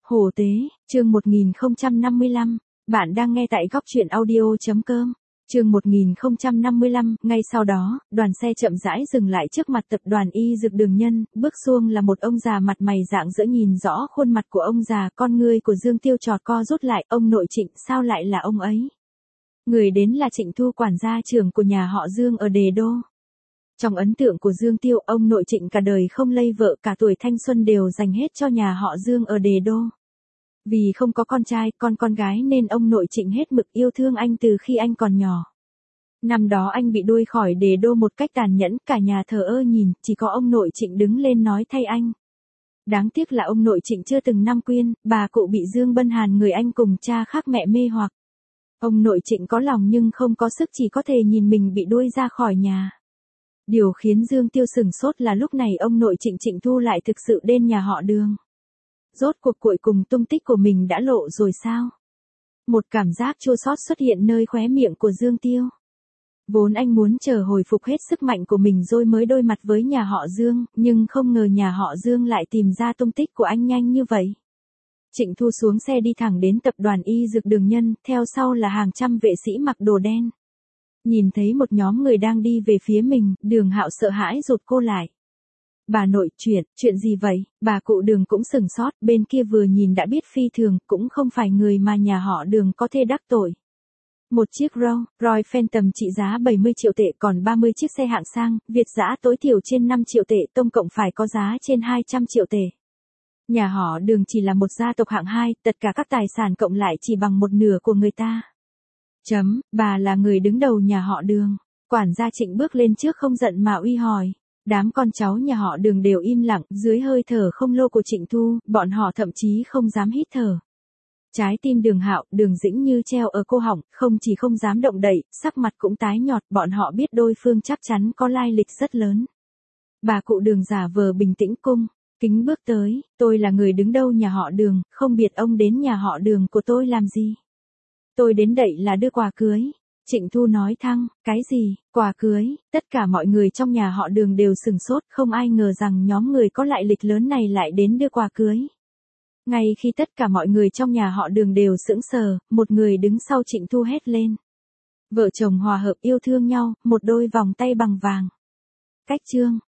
Hổ tế, chương 1055, bạn đang nghe tại góc truyện audio.com. Chương 1055, ngay sau đó, đoàn xe chậm rãi dừng lại trước mặt tập đoàn Y Dược Đường Nhân, bước xuông là một ông già mặt mày rạng rỡ, nhìn rõ khuôn mặt của ông già, con ngươi của Dương Tiêu tròn co rút lại, ông nội Trịnh, sao lại là ông ấy? Người đến là Trịnh Thu, quản gia trưởng của nhà họ Dương ở Đề Đô. Trong ấn tượng của Dương Tiêu, ông nội Trịnh cả đời không lây vợ, cả tuổi thanh xuân đều dành hết cho nhà họ Dương ở Đề Đô. Vì không có con trai, con gái nên ông nội Trịnh hết mực yêu thương anh từ khi anh còn nhỏ. Năm đó anh bị đuổi khỏi Đề Đô một cách tàn nhẫn, cả nhà thờ ơ nhìn, chỉ có ông nội Trịnh đứng lên nói thay anh. Đáng tiếc là ông nội Trịnh chưa từng năm quyên, bà cụ bị Dương Bân Hàn người anh cùng cha khác mẹ mê hoặc. Ông nội Trịnh có lòng nhưng không có sức, chỉ có thể nhìn mình bị đuổi ra khỏi nhà. Điều khiến Dương Tiêu sửng sốt là lúc này ông nội Trịnh Trịnh Thu lại thực sự đến nhà họ Đường. Rốt cuộc cuối cùng tung tích của mình đã lộ rồi sao? Một cảm giác chua xót xuất hiện nơi khóe miệng của Dương Tiêu. Vốn anh muốn chờ hồi phục hết sức mạnh của mình rồi mới đối mặt với nhà họ Dương, nhưng không ngờ nhà họ Dương lại tìm ra tung tích của anh nhanh như vậy. Trịnh Thu xuống xe đi thẳng đến tập đoàn Y Dược Đường Nhân, theo sau là hàng trăm vệ sĩ mặc đồ đen. Nhìn thấy một nhóm người đang đi về phía mình, Đường Hạo sợ hãi rụt cô lại. Bà nội, chuyện gì vậy? Bà cụ Đường cũng sửng sốt, bên kia vừa nhìn đã biết phi thường, cũng không phải người mà nhà họ Đường có thể đắc tội. Một chiếc Royal Phantom trị giá 70 triệu tệ, còn 30 chiếc xe hạng sang, Việt dã tối thiểu trên 5 triệu tệ, tổng cộng phải có giá trên 200 triệu tệ. Nhà họ Đường chỉ là một gia tộc hạng 2, tất cả các tài sản cộng lại chỉ bằng một nửa của người ta. Bà là người đứng đầu nhà họ Đường. Quản gia Trịnh bước lên trước không giận mà uy hỏi. Đám con cháu nhà họ Đường đều im lặng, dưới hơi thở không lô của Trịnh Thu, bọn họ thậm chí không dám hít thở. Trái tim Đường Hạo, Đường Dĩnh như treo ở cổ họng, không chỉ không dám động đậy, sắc mặt cũng tái nhợt, bọn họ biết đối phương chắc chắn có lai lịch rất lớn. Bà cụ Đường giả vờ bình tĩnh cung kính bước tới, tôi là người đứng đầu nhà họ Đường, không biết ông đến nhà họ Đường của tôi làm gì. Tôi đến đây là đưa quà cưới. Trịnh Thu nói thăng, cái gì, quà cưới? Tất cả mọi người trong nhà họ Đường đều sửng sốt, không ai ngờ rằng nhóm người có lại lịch lớn này lại đến đưa quà cưới. Ngay khi tất cả mọi người trong nhà họ Đường đều sững sờ, một người đứng sau Trịnh Thu hét lên. Vợ chồng hòa hợp yêu thương nhau, một đôi vòng tay bằng vàng. Cách chương